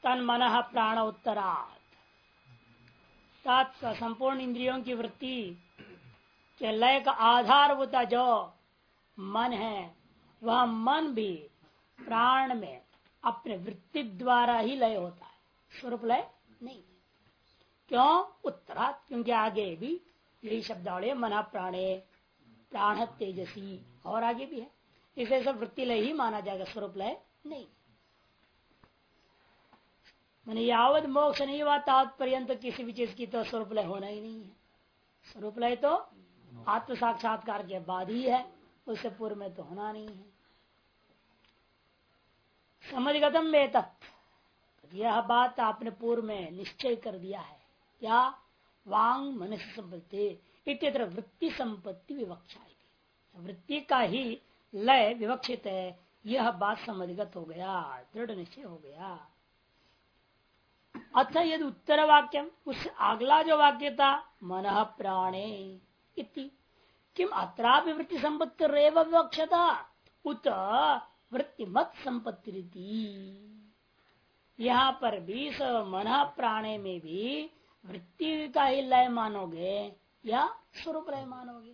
तन मन प्राण उत्तरात् संपूर्ण इंद्रियों की वृत्ति के लय का आधारभूत जो मन है वह मन भी प्राण में अपने वृत्ति द्वारा ही लय होता है, स्वरूप लय नहीं। क्यों? उत्तरात्, क्योंकि आगे भी यही शब्दावली मन प्राणे प्राण तेजसी और आगे भी है, इसे सब वृत्ति लय ही माना जाएगा, स्वरूप लय नहीं। मैंने यावत मोक्ष नहीं हुआ तात्पर्यंत किसी भी चीज की तो स्वरूप लय होना ही नहीं है। स्वरूप लय तो आत्म साक्षात्कार के बाद ही है, उससे पूर्व में तो होना नहीं है। समझगतम में तत्, यह बात आपने पूर्व में निश्चय कर दिया है। क्या? वांग मनस संपत्ति इत्यत्र वृत्ति संपत्ति विवक्षा, वृत्ति का ही लय विवक्षित है, यह बात समझगत हो गया, दृढ़ निश्चय हो गया। अतः यदि उत्तर वाक्यम, उस अगला जो वाक्य था मन प्राणे इति किम अत्रापि वृत्ति संपत्ति रेव विवक्षता उत वृत्ति मत संपत्ति रीति, यहाँ पर भी मन प्राणे में भी वृत्ति का ही लय मानोगे या स्वरूप लय मानोगे?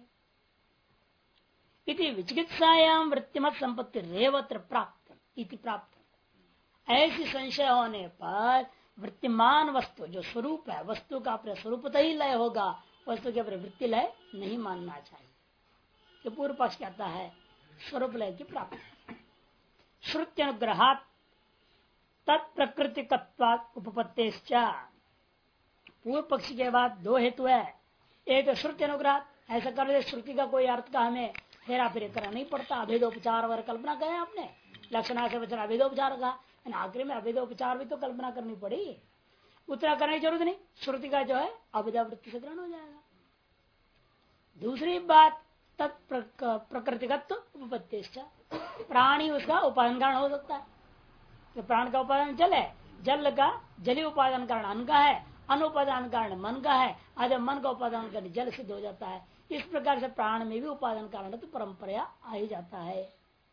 इति विचिकित्सायाम वृत्तिमत संपत्ति रेवत्र प्राप्त इति प्राप्त। ऐसी संशय होने पर वृत्तिमान वस्तु जो स्वरूप है, वस्तु का अपने स्वरूपतः ही लय होगा, वस्तु के अपने वृत्ति लय नहीं मानना चाहिए। तो पूर्व पक्ष कहता है स्वरूप लय की प्राप्ति। श्रुति अनुग्रहात तत्प्रकृतिकत्वात् उपपत्तेश्च, पूर्व पक्ष के बाद दो हेतु है। एक तो श्रुति अनुग्रह, ऐसा कर श्रुति का कोई अर्थ का हमें हेरा फेरी करना नहीं पड़ता। अभेदोपचार वर कल्पना करें आपने, लक्षणा से वचन अभेदोपचार का, आखिरी में अभेदोपचार भी तो कल्पना करनी पड़ी, उतना करने की जरूरत नहीं। श्रुति का जो है अभेदावृत्ति से ग्रहण हो जाएगा। दूसरी बात तत्प्रकृतिगत उपपत्तिश्च, प्राणी उसका उपादान कारण हो सकता है। तो प्राण का उपादान जल है, जल का जली उपादान कारण अन्न का है, अनुपादान कारण मन का है, आधे मन का उपादान कारण जल सिद्ध हो जाता है। इस प्रकार से प्राण में भी उपादान कारण तो परंपरा आ ही जाता है।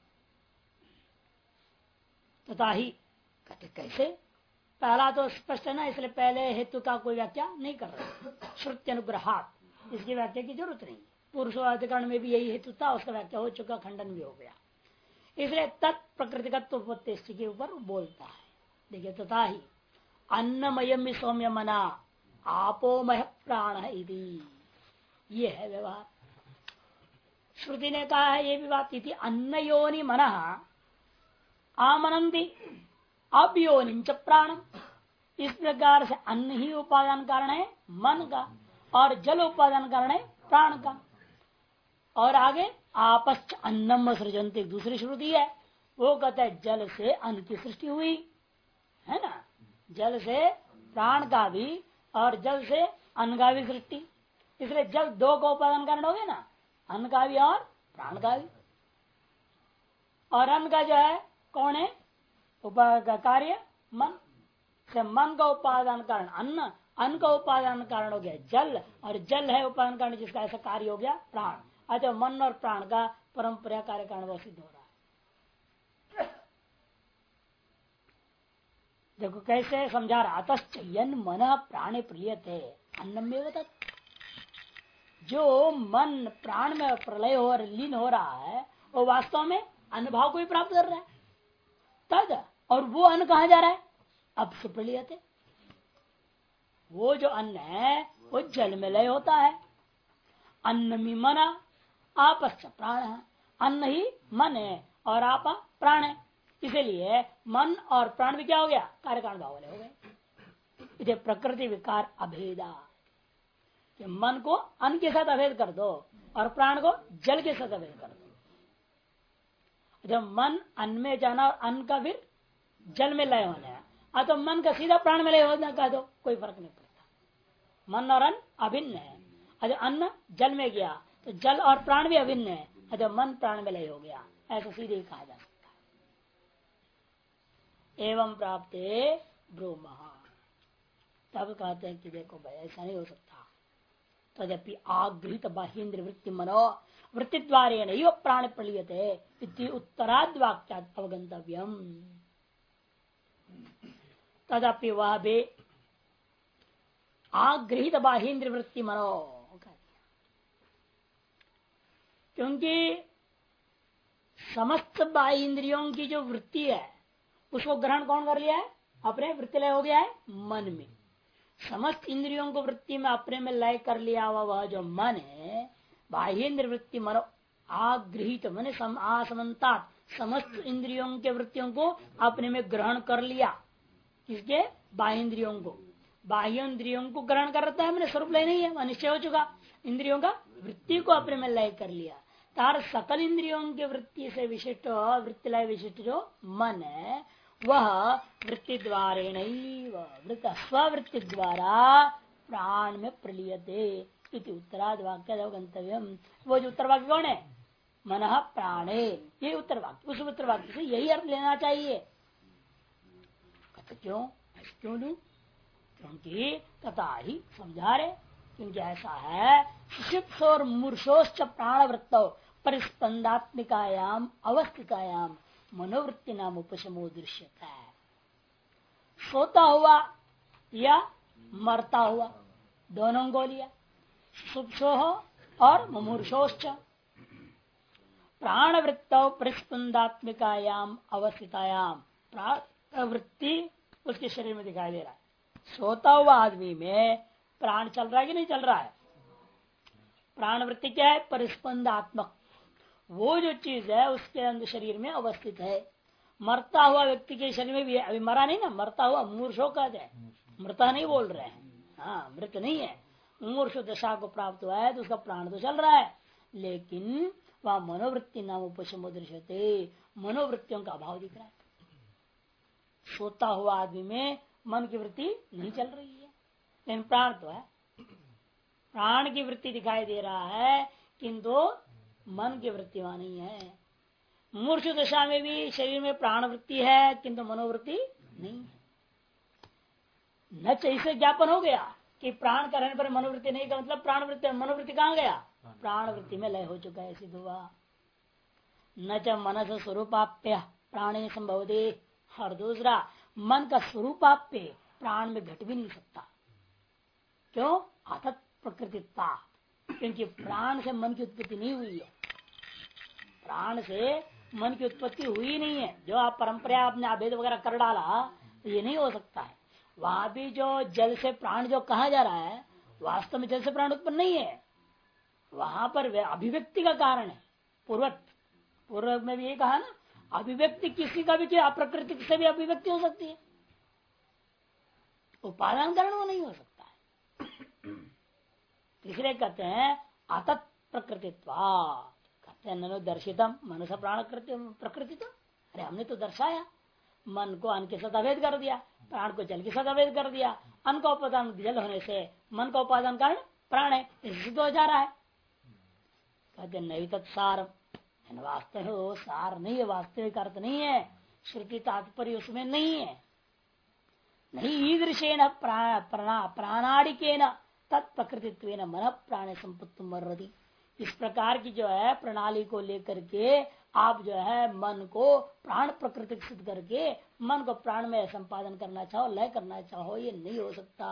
तथा ही कहते कैसे? पहला तो स्पष्ट है ना, इसलिए पहले हेतु का कोई व्याख्या नहीं कर रहे। श्रुति अनुग्रहात, इसकी व्याख्या की जरूरत नहीं। पुरुषाधिकरण में भी यही हेतु था, उसका व्याख्या हो चुका, खंडन भी हो गया। इसलिए तत्प्रकृतिगत उपपत्ति के ऊपर बोलता है। देखिए, तथा ही अन्नमयम सौम्य मना आपोमय प्राण इति, ये है व्यवहार। श्रुति ने कहा है ये भी बात थी, अन्न योनि मन आमनंदी अब योनि च प्राणम। इस प्रकार से अन्न ही उपादान कारण है मन का, और जल उपादान कारण है प्राण का। और आगे आपश्च अन्नम सृजन्ति, दूसरी श्रुति है, वो कहता है जल से अन्न की सृष्टि हुई है ना, जल से प्राण का भी और जल से अन्न का भी सृष्टि। इसलिए जल दो का उपादान कारण हो गया ना, अन्न का भी और प्राण का भी। और अन्न का जो है कौन है का कार्य? मन से मन का उपादान कारण अन्न, अन्न का उपादान कारण हो गया जल, और जल है उपादान कारण जिसका ऐसा कार्य हो गया प्राण। अच्छा, मन और प्राण का परंपरा कार्य कारण वो सिद्ध हो रहा है। देखो कैसे समझा रहा, अतश्च यन मन प्राणे प्रियते अन्नमेव तत्, जो मन प्राण में प्रलय हो लीन हो रहा है वो वास्तव में अन्न भाव को भी प्राप्त कर रहा है तद। और वो अन्न कहा जा रहा है? अब से प्रलियते, वो जो अन्न है वो जल में लय होता है। अन्न में मना आपश्च प्राण है, अन्न ही मन है और आपा प्राण है। इसीलिए मन और प्राण भी क्या हो गया? कार्य कारण भाव वाले हो गए। इसे प्रकृति विकार अभेदा, कि मन को अन्न के साथ अभेद कर दो और प्राण को जल के साथ अभेद कर दो। जब मन अन्न में जाना और अन्न का फिर जल में लय होना है, तो मन का सीधा प्राण में लय होना कह दो, कोई फर्क नहीं पड़ता। मन और अन्न अभिन्न है, अगर अन्न जल में गया तो जल और प्राण भी अभिन्न है, अगर मन प्राण में लय हो गया, ऐसा सीधे ही कहा जा सकता है। एवं प्राप्त ब्रह्म, तब कहते हैं कि देखो भाई ऐसा नहीं हो सकता। तदपि आगृहित बाह्येन्द्र वृत्ति मनो वृत्ति द्वारे नहीं प्राण प्रलियते उत्तराद वाक्यात् अवगंतव्यम। तदपि वह भी आगृहित बाह्येन्द्रिय वृत्ति मनो, क्योंकि समस्त बाह्य इंद्रियों की जो वृत्ति है उसको ग्रहण कौन कर लिया है? अपने वृत्ति लय हो गया है मन में। समस्त इंद्रियों को वृत्ति में अपने में लय कर लिया हुआ वह जो मन है, बाह्येन्द्र वृत्ति मनो आगृहित मैंने आसमंता समस्त इंद्रियों के वृत्तियों को अपने में ग्रहण कर लिया। किसके? बाह्य इंद्रियों को। बाह्य इंद्रियों को ग्रहण करता है, मैंने स्वरूप लय नहीं है, निश्चय हो चुका। इंद्रियों का वृत्ति को अपने में लय कर लिया। तार सकल इंद्रियों के वृत्ति से विशिष्ट वृत्ति लय विशिष्ट जो मन है वह वृत्ति द्वारे नहीं स्ववृत्ति द्वारा प्राण में प्रलीयते इति उत्तराद वाक्य गंतव्यम। वो जो उत्तर वाक्य कौन है? मन प्राणे, ये उत्तर वाक्य। उस उत्तर वाक्य से यही अर्थ लेना चाहिए। क्यों? क्यों लू? क्योंकि तथा ही समझा रहे, क्योंकि ऐसा है शिप्स और मूर्षोश्च प्राणवृत्तौ परिस्पंदात्मिकायाम अवस्थितायाम मनोवृत्ति नाम उपशमो दृश्यता है। सोता हुआ या मरता हुआ दोनों को लिया, सुप्सो और मुमूर्षोश्च प्राणवृत्तौ परिस्पंदात्मिकायाम अवस्थितायाम। प्राणवृत्ति उसके शरीर में दिखाई दे रहा है। सोता हुआ आदमी में प्राण चल रहा है कि नहीं चल रहा है? प्राणवृत्ति क्या है? परिस्पंदात्मक, वो जो चीज है उसके अंदर शरीर में अवस्थित है। मरता हुआ व्यक्ति के शरीर में भी है, अभी मरा नहीं ना, मरता हुआ मूर्छो कहते हैं, मृता नहीं बोल रहे हैं। हाँ, मृत नहीं है, मूर्छ दशा को प्राप्त हुआ है तो उसका प्राण तो चल रहा है, लेकिन वह मनोवृत्ति नाम उपशमो दृश्यते, मनोवृत्तियों का अभाव दिख रहा है। सोता हुआ आदमी में मन की वृत्ति नहीं चल रही है, लेकिन प्राण तो है, प्राण की वृत्ति दिखाई दे रहा है, किंतु मन की वृत्ति वहां नहीं है। मूर्छ दशा में भी शरीर में प्राण वृत्ति है किंतु मनोवृत्ति नहीं है। न इसे ज्ञापन हो गया कि प्राण का रहने पर मनोवृत्ति नहीं का मतलब प्राण वृत्ति, मनोवृत्ति कहाँ गया? प्राण वृत्ति में लय हो चुका है, सिद्ध हुआ। न च मनस स्वरूपाप्य प्राणे संभवते, और दूसरा मन का स्वरूपाप्य प्राण में घट भी नहीं सकता। क्यों? आतत प्रकृतिता, क्योंकि प्राण से मन की उत्पत्ति नहीं हुई है। प्राण से मन की उत्पत्ति हुई नहीं है। जो आप परंपरा आपने अभेद वगैरह कर डाला तो ये नहीं हो सकता है। वहां भी जो जल से प्राण जो कहा जा रहा है, वास्तव में जल से प्राण उत्पन्न नहीं है, वहां पर अभिव्यक्ति का कारण है। पूर्व में भी ये कहा ना, अभिव्यक्ति किसी का भी अप्रकृति से भी अभिव्यक्ति हो सकती है, उपादान कारण वो नहीं हो सकता है। तीसरे कहते हैं आतत प्रकृतित्वा, कहते हैं ननु दर्शितम मनुष्य प्राण प्रकृति। तो अरे हमने तो दर्शाया, मन को अन्न के साथ अवैध कर दिया, प्राण को जल के साथ अवैध कर दिया। अन्न का उपादान जल होने से मन का उपादान कारण प्राण है, इससे सिद्ध हो जा रहा है। कहते नहीं तत्सार, वास्तव में वो सार नहीं है, वास्तविक अर्थ नहीं है, श्रुति तात्पर्य उसमें नहीं है। नहीं ईदृशेन प्राणाड़िकेन तत्प्रकृतित्व मन प्राण संपत्ति मर्रति। इस प्रकार की जो है प्रणाली को लेकर के आप जो है मन को प्राण प्रकृति सिद्ध करके मन को प्राण में संपादन करना चाहो, लय करना चाहो, ये नहीं हो सकता।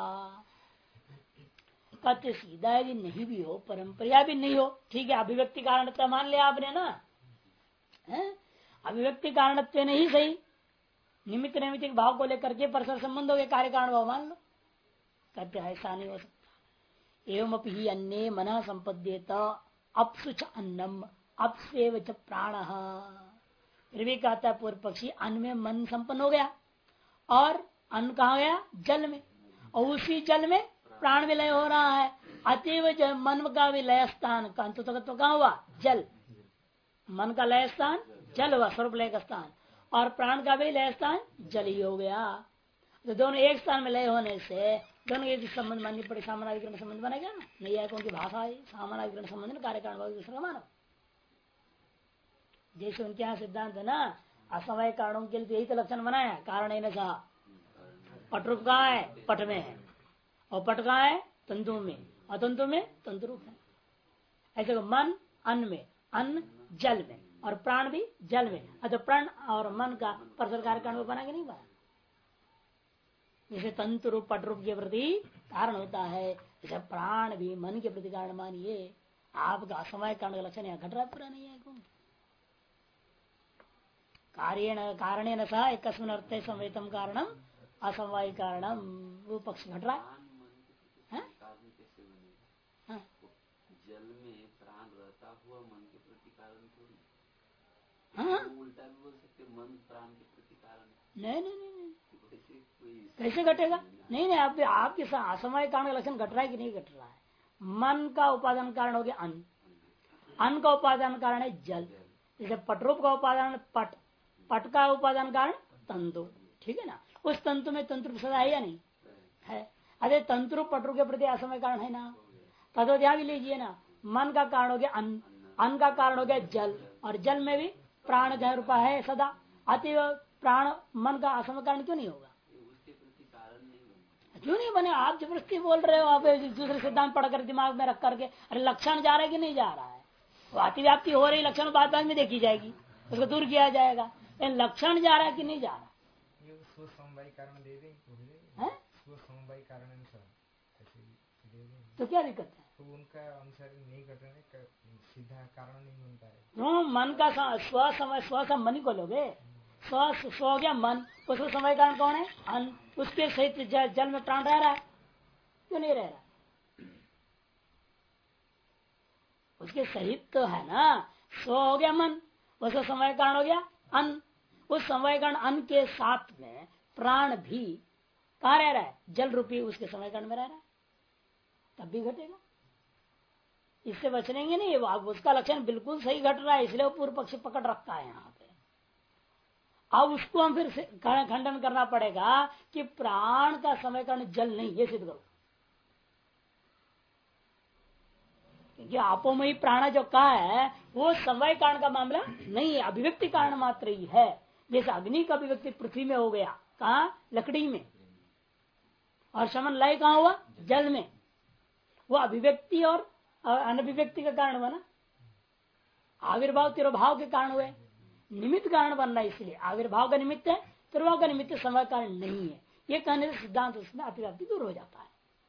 कहते सीधा यदि नहीं भी हो, परंपरा भी नहीं हो, ठीक है, अभिव्यक्ति कारणत्व मान लिया आपने ना, अभिव्यक्ति कारणत्व नहीं सही, निमित्त नैमित्तिक भाव को लेकर के परस्पर संबंध हो गए, कार्य कारण भाव मान लो। कहते ऐसा नहीं हो सकता। एवं ही अन्य मन संपद्येत अपसुच अन्नम अपसेव च प्राण। फिर भी कहता है पूर्व पक्षी, अन्न में मन संपन्न हो गया और अन्न कहा गया? जल में, और उसी जल में प्राण विलय हो रहा है। अतएव मन का विलय स्थान का अंत तो कहाँ हुआ? जल। मन का लय स्थान जल हुआ, स्वरूप लय का स्थान, और प्राण का भी लय स्थान जल ही हो गया। तो दोनों एक स्थान में लय होने से दोनों एक संबंध माननी पड़े, सामानाधिकरण संबंध बनेगा ना। नहीं है कौन की भाषा है सामानाधिकरण संबंध कार्य कारण भाव दूसरा मानो। जैसे उनके यहाँ सिद्धांत है ना, असमय कारणों के लिए यही तो लक्षण बनाया, कारण है न पटरूप कहाँ है? पट में है, और पट कहाँ है? तंतु में, और तंतु में तंतुरूप है। ऐसे मन अन्न में, अन्न जल में, और प्राण भी जल में। तो प्राण और मन का परस्पर कार्य कारण बना कि नहीं बना? जैसे तंतु रूप पट रूप के प्रति कारण होता है, जैसे प्राण भी मन के प्रति कारण मानिए। आपका असमवाय कारण का लक्षण यहाँ घट रहा पूरा नहीं है। कारणेन सह एकस्मिन् अर्थे संवेतम कारणम असमवाय कारणम, वो पक्ष घट रहा है। हाँ? जल में प्राण रहता हुआ मन के प्रति कारण क्यों नहीं? हाँ? उल्टा भी बोल सकते, मन प्राण के प्रति कारण। नहीं नहीं नहीं, नहीं। कैसे घटेगा? नहीं नहीं, आपके असमवाय कारण का लक्षण घट रहा है कि नहीं घट रहा है? मन का उपादान कारण हो गया अन्न, अन्न का उपादान कारण है जल। जैसे पटरूप का उपादान पट, पट का उपादान कारण तंतु, ठीक है ना। उस तंतु में तंतु सदा है या नहीं है? अरे तंतु पटरू के प्रति असमय कारण है ना। तदो ध्यान भी लीजिए ना, मन का कारण हो गया अन्न, अन्न का कारण हो गया जल, और जल में भी प्राण ग्रह रूपा है सदा। अतएव प्राण मन का असमय कारण क्यों नहीं होगा? क्यों नहीं बने? आप जबरदस्ती बोल रहे हो, आप दूसरे सिद्धांत पढ़कर दिमाग में रख करके। अरे लक्षण जा रहा है कि नहीं जा रहा है? वो अतिव्याप्ति हो रही, लक्षण बाद में देखी जाएगी, उसको दूर किया जाएगा। लक्षण जा रहा है कि नहीं जा रहा? कारण दे दें कारण तो क्या दिक्कत है? तो उनका अनुसार नहीं घटने सीधा कारण नहीं बनता है। तो मन का स्व समय स्व मन को लोगे, स्व हो गया मन, उसका समय कारण कौन है? अन्न। उसके सहित जल में प्राण रह रहा है, क्यों नहीं रह रहा? उसके सहित तो है ना। स्व हो गया मन, उसका समय कारण हो गया अन्न। उस समय कारण अन्न के साथ में प्राण भी कहाँ रह रहा है? जल रूपी उसके समय कारण में रह रहा है, तब भी घटेगा। इससे बचनेंगे नहीं। उसका लक्षण बिल्कुल सही घट रहा है, इसलिए वो पूर्व पक्ष पकड़ रखा है यहाँ पे। अब उसको हम फिर खंडन करना पड़ेगा कि प्राण का समय कारण जल नहीं, ये सिद्ध करो। क्योंकि आपोमयी प्राण जो कहा है वो समय कारण का मामला नहीं है, अभिव्यक्ति कारण मात्र ही है। जैसे अग्नि का अभिव्यक्ति पृथ्वी में हो गया, कहा? लकड़ी में। और शमन लय कहाँ हुआ? जल में। वो अभिव्यक्ति और अनभिव्यक्ति का कारण बना। आविर्भाव तिरोभाव के कारण हुए, निमित्त कारण बनना। इसलिए आविर्भाव का निमित्त है, तिरोभाव का निमित्त समय कारण नहीं है। ये कहने से सिद्धांत उसमें अतिव्याप्ति दूर हो जाता है।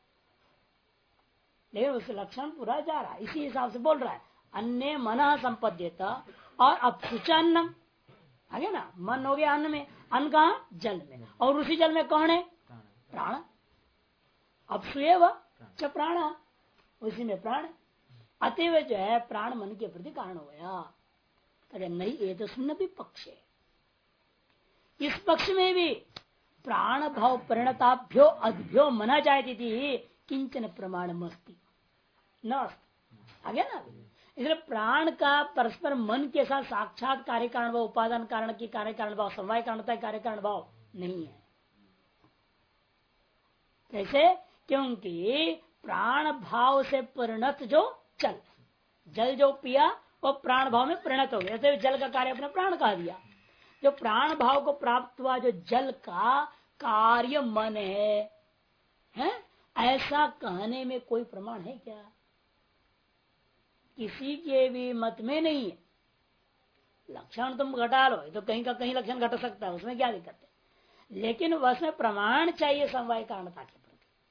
लेकिन उसका लक्षण पूरा जा रहा है, इसी हिसाब से बोल रहा है। अन्य मन संपद्यता और अपसुच अन्नम, आगे ना। मन हो गया अन्न में, अन्न कहाँ? जल में, और उसी जल में कौन है? प्राण। अपसुएव च प्राण, उसी में प्राण। अतएव जो है प्राण मन के प्रति कारण हो गया। अरे नहीं, ये तो सुन्न भी पक्ष है। इस पक्ष में भी प्राण भाव परिणताभ्यो अद्भ्यो मना जायती थी किंचन प्रमाण मस्ती न आगे ना। इसलिए प्राण का परस्पर मन के साथ साक्षात कार्य कारण भाव, उपादान कारण की कार्य कारण भाव, समवाय कारणता कार्य कारण भाव नहीं है। कैसे? क्योंकि प्राण भाव से परिणत जो जल जो पिया वो प्राण भाव में परिणत हो गया। जैसे जल का कार्य अपने प्राण कहा दिया। जो प्राण भाव को प्राप्त हुआ जो जल का कार्य मन है? ऐसा कहने में कोई प्रमाण है क्या? किसी के भी मत में नहीं है। लक्षण तुम घटा लो, तो कहीं का कहीं लक्षण घट सकता है, उसमें क्या दिक्कत है। लेकिन उसमें प्रमाण चाहिए समवाय कारणता के प्रति।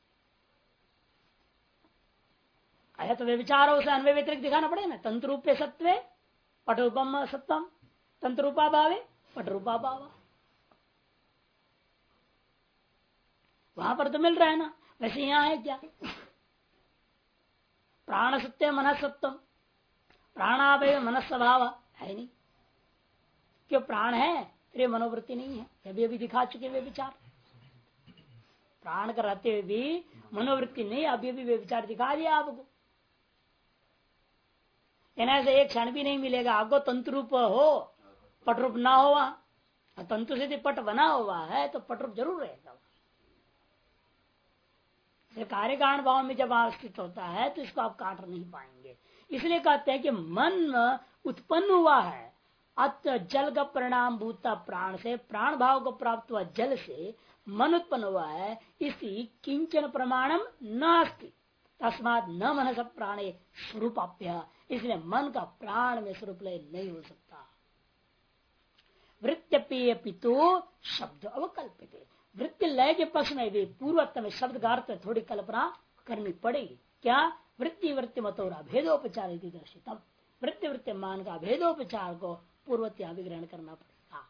आया तो वे विचारों से अन्वय व्यतिरिक्त दिखाना पड़ेगा ना। तंत्र रूपे सत्वे पटरूपम सत्वम, तंत्र रूपा भावे पटरूपा भाव, वहां पर तो मिल रहा है ना। वैसे यहां है क्या? प्राण सत्य मन सत्वम, प्राणावय मन स्वभाव है नहीं। क्यों? प्राण है फिर मनोवृत्ति नहीं है, अभी अभी दिखा चुके वे विचार। प्राण का रहते हुए भी मनोवृत्ति नहीं, अभी अभी वे विचार दिखा दिया आपको। ऐसे एक क्षण भी नहीं मिलेगा आपको तंतु रूप हो पट रूप ना हो। वहां तंतु से पट बना हुआ है तो पट रूप जरूर रहेगा। कार्य कारण भाव में जब स्थित होता है तो इसको आप काट नहीं पाएंगे। इसलिए कहते हैं कि मन उत्पन्न हुआ है अत जल का परिणाम भूता प्राण से, प्राण भाव को प्राप्त हुआ जल से मन उत्पन्न हुआ है। इसी किंचन प्रमाणम नास्ति तस्मात् न मन सब प्राणे स्वरूपाप्य, इसलिए मन का प्राण में स्वरूप लय नहीं हो सकता। वृत्त्यपीय पितु शब्द अवकल्पित। वृत्ति लय के पक्ष में भी पूर्वोत्तम में शब्द का अर्थ थोड़ी कल्पना करनी पड़ेगी। क्या? वृत्ति वृत्ति मतोरा भेदोपचार दर्शितम। वृत्ति वृत्ति मान का भेदोपचार को पूर्वत्या ग्रहण करना पड़ेगा।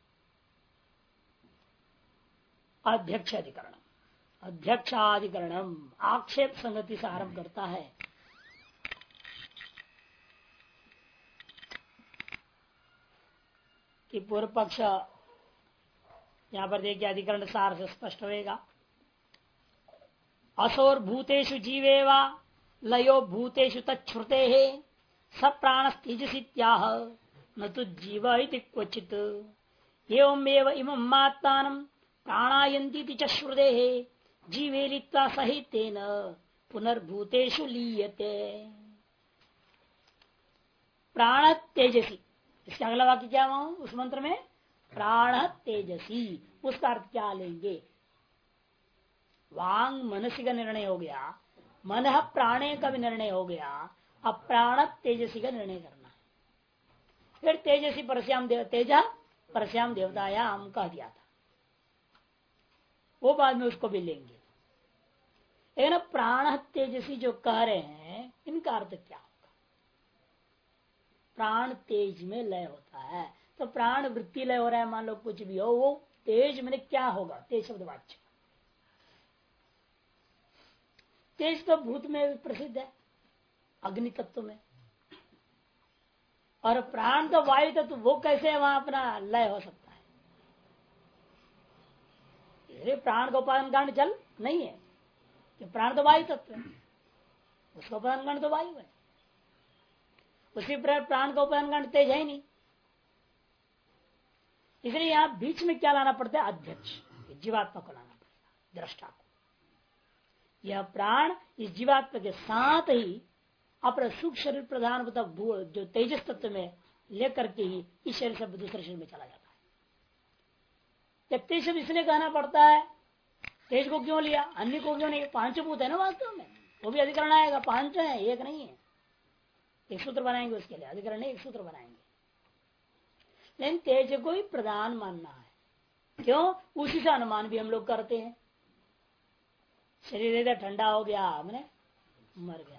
अध्यक्षाधिकरण अध्यक्षाधिकरणम आक्षेप संगति से आरंभ करता है। कि पूर्व पक्ष यहां पर देखिए अधिकरण सार से स्पष्ट होगा। असोर भूतेषु जीवेवा लयो भूतेषु तच्छ्रुते है स प्राणस्तेजसीत्याह न तो जीव इति क्वचित एवमेव इमं आत्मानं प्राणायन्तीति च श्रुते है जीवे लित्वा सहितेन पुनर्भूतेषु लीयते। प्राण तेजसी, इसका अगला वाक्य क्या हुआ उस मंत्र में? प्राण तेजसी। उसका अर्थ क्या लेंगे? वांग मनसी का निर्णय हो गया, मन प्राणे का भी निर्णय हो गया, अब प्राण तेजसी का निर्णय करना है। फिर तेजसी परस्याम तेजा परस्याम देवतायाम कह दिया था, वो बाद में उसको भी लेंगे। लेकिन प्राण तेजसी जो कह रहे हैं इनका अर्थ क्या होगा? प्राण तेज में लय होता है, तो प्राण वृत्ति लय हो रहा है, मान लो कुछ भी हो, वो तेज में क्या होगा? तेज शब्द वाच्य। तेज तो भूत में प्रसिद्ध है, अग्नि तत्व में, और प्राण तो वायु तत्व, वो कैसे वहां अपना लय हो सकता है? इसलिए प्राण का उपादान कारण जल नहीं है, कि प्राण तो वायु तत्व है, उसका उपादान कारण तो वायु है। उसी प्राण का उपादान कारण तेज है ही नहीं। इसलिए यहां बीच में क्या लाना पड़ता है? अध्यक्ष, जीवात्मा को लाना पड़ेगा, दृष्टा को। यह प्राण इस जीवात्मा के साथ ही अपने सूक्ष्म शरीर प्रधान जो तेजस तत्व में लेकर के ही इस शरीर से दूसरे शरीर में चला जाता है। तेज शब्द इसलिए कहना पड़ता है, तेज को क्यों लिया, अन्य को क्यों नहीं? पांचभूत है ना वास्तव में, वो भी अधिकरण आएगा, पांच है, एक नहीं है। एक सूत्र बनाएंगे उसके लिए, अधिकरण नहीं, एक सूत्र बनाएंगे। लेकिन तेज को ही प्रधान मानना है। क्यों? उसी से अनुमान भी हम लोग करते हैं। शरीर इधर ठंडा हो गया, हमने मर गया।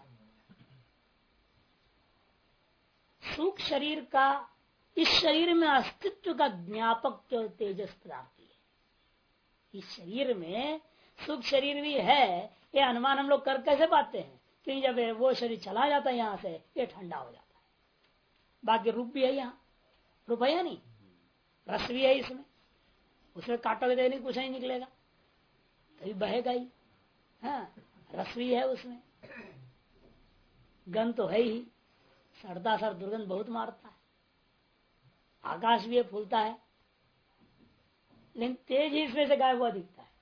सूक्ष्म शरीर का इस शरीर में अस्तित्व का ज्ञापक केवल तेजस पदार्थ है। इस शरीर में सूक्ष्म शरीर भी है, ये अनुमान हम लोग कर कैसे पाते हैं? क्योंकि जब वो शरीर चला जाता है यहां से, ये ठंडा हो जाता है। बाकी रूप भी है, यहाँ रूप है या नहीं? रस भी है इसमें, उसमें काटोगे तो नहीं कुछ नहीं निकलेगा, तभी बहेगा ही। हाँ, रस भी है उसमें, गंध तो है ही, सड़ता सर दुर्गंध बहुत मारता है। आकाश भी है, फूलता है, लेकिन तेज ही इसमें से गायब हुआ दिखता है।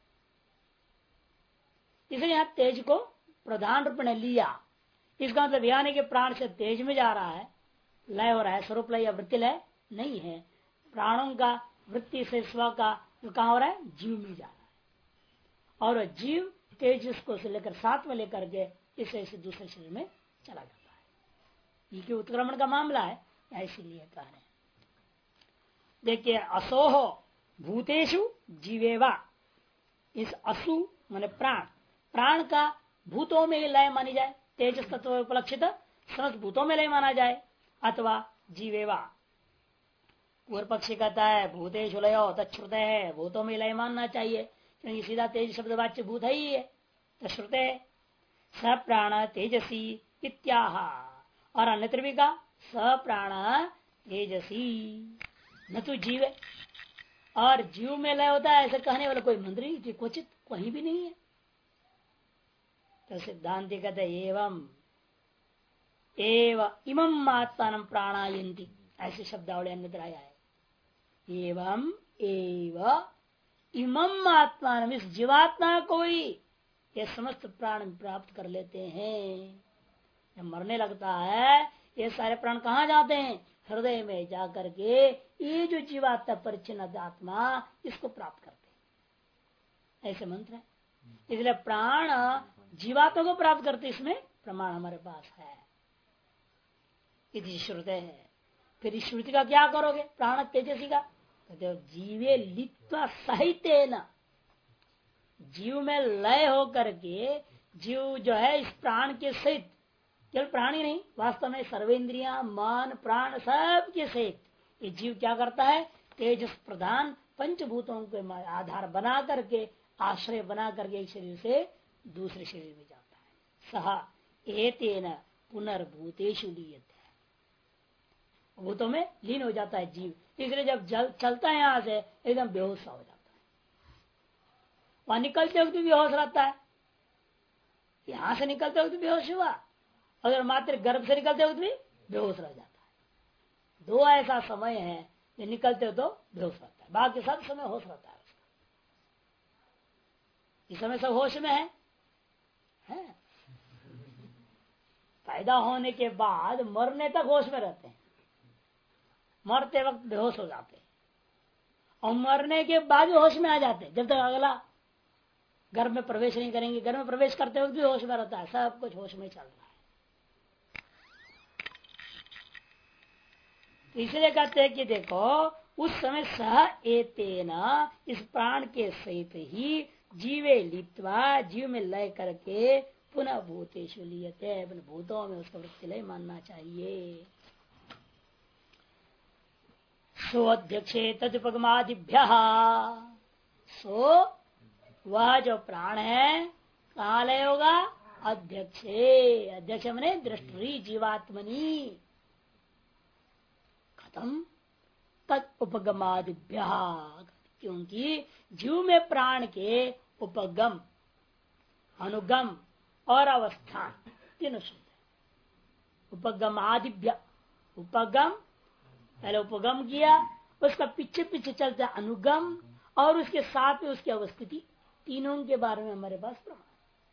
इसलिए यहां तेज को प्रधान रूप में लिया। इसका मतलब यह नहीं कि प्राण से तेज में जा रहा है, लय हो रहा है, स्वरूप लय या वृत्ति लय नहीं है। प्राणों का वृत्ति से स्व का जो कहा हो रहा है, जीव में जा रहा है, और जीव तेज को से लेकर साथ में लेकर के इसे दूसरे शरीर में चला जाता है। ये उत्क्रमण का मामला है, इसीलिए कह रहे हैं। देखिए, असोह भूतेषु जीवेवा, इस असु माने प्राण, प्राण का भूतों में लय मानी जाए, तेज तत्व उपलक्षित समस्त भूतों में लय माना जाए, अथवा जीवेवा। पूर्व पक्षी कहता है भूतेषु लयो तच्छ्रुते है, भूतों में लय मानना चाहिए, क्योंकि सीधा तेज शब्द वाच्य भूत है ही है, तो श्रुते स प्राण तेजसी इत्याह। और अन्यत्र भी का स प्राण तेजसी न तो जीव है, और जीव में लय होता है ऐसे कहने वाला कोई मंत्र ही क्वचित कहीं भी नहीं है। तो सिद्धांति कहते एवं एव इमं आत्मानं प्राणायन्ति, ऐसे शब्दावली अन्यत्र आया है। एवं एव इमं आत्मानं, इस जीवात्मा को ही ये समस्त प्राण प्राप्त कर लेते हैं। जब मरने लगता है ये सारे प्राण कहाँ जाते हैं? हृदय में जाकर के ये जो जीवात्मा परिचिन्न आत्मा इसको प्राप्त करते हैं, ऐसे मंत्र है। इसलिए प्राण जीवात्मा को प्राप्त करते, इसमें प्रमाण हमारे पास है। यदि श्रुते है फिर इस श्रुति का क्या करोगे? प्राण तेजसी का कहते हो जीवे लिप्त्वा सहिते न, जीव में लय हो करके जीव जो है इस प्राण के सहित, केवल प्राण ही नहीं, वास्तव में सर्वेंद्रिया मन प्राण सब के सहित ये जीव क्या करता है? तेजस प्रधान पंचभूतों के आधार बना करके, आश्रय बना करके एक शरीर से दूसरे शरीर में जाता है। सह एतेन पुनर्भूतेषु लीयते, भूतों में लीन हो जाता है जीव। इसलिए जब चलता है यहां से एकदम बेहोश हो जाता है, वहां निकलते वक्त भी बेहोश रहता है, यहां से निकलते वक्त बेहोश हुआ, अगर मात्र गर्भ से निकलते वक्त भी बेहोश रह जाता है। दो ऐसा समय है कि निकलते हो तो बेहोश रहता है, बाकी सब समय होश रहता है उसका। इस समय सब होश में है? पैदा होने के बाद मरने तक होश में रहते हैं, मरते वक्त बेहोश हो जाते हैं, और मरने के बाद भी होश में आ जाते हैं। जब तक अगला गर्भ में प्रवेश नहीं करेंगे, गर्भ में प्रवेश करते वक्त भी होश में रहता है, सब कुछ होश में चल रहा है। इसलिए कहते हैं कि देखो उस समय सह एतेना, इस प्राण के सहित ही जीवे लिप्त्वा, जीव में लय करके पुनः भूतेषु लीयते, भूतों में उसका वृत्ति लय मानना चाहिए। सो अध्यक्षे तदुपगमादिभ्य, सो वह जो प्राण है कहाँ लय होगा? अध्यक्षे, अध्यक्ष मने दृष्टि जीवात्मनि, खत्म तदुपगमादिभ्य, क्योंकि जीव में प्राण के उपगम, अनुगम और अवस्थान तीनों शब्द। उपगम आदिभ्य, उपगम पहले उपगम किया, उसका पीछे पीछे चलता अनुगम, और उसके साथ में उसकी अवस्थिति, तीनों के बारे में हमारे पास प्रमाण।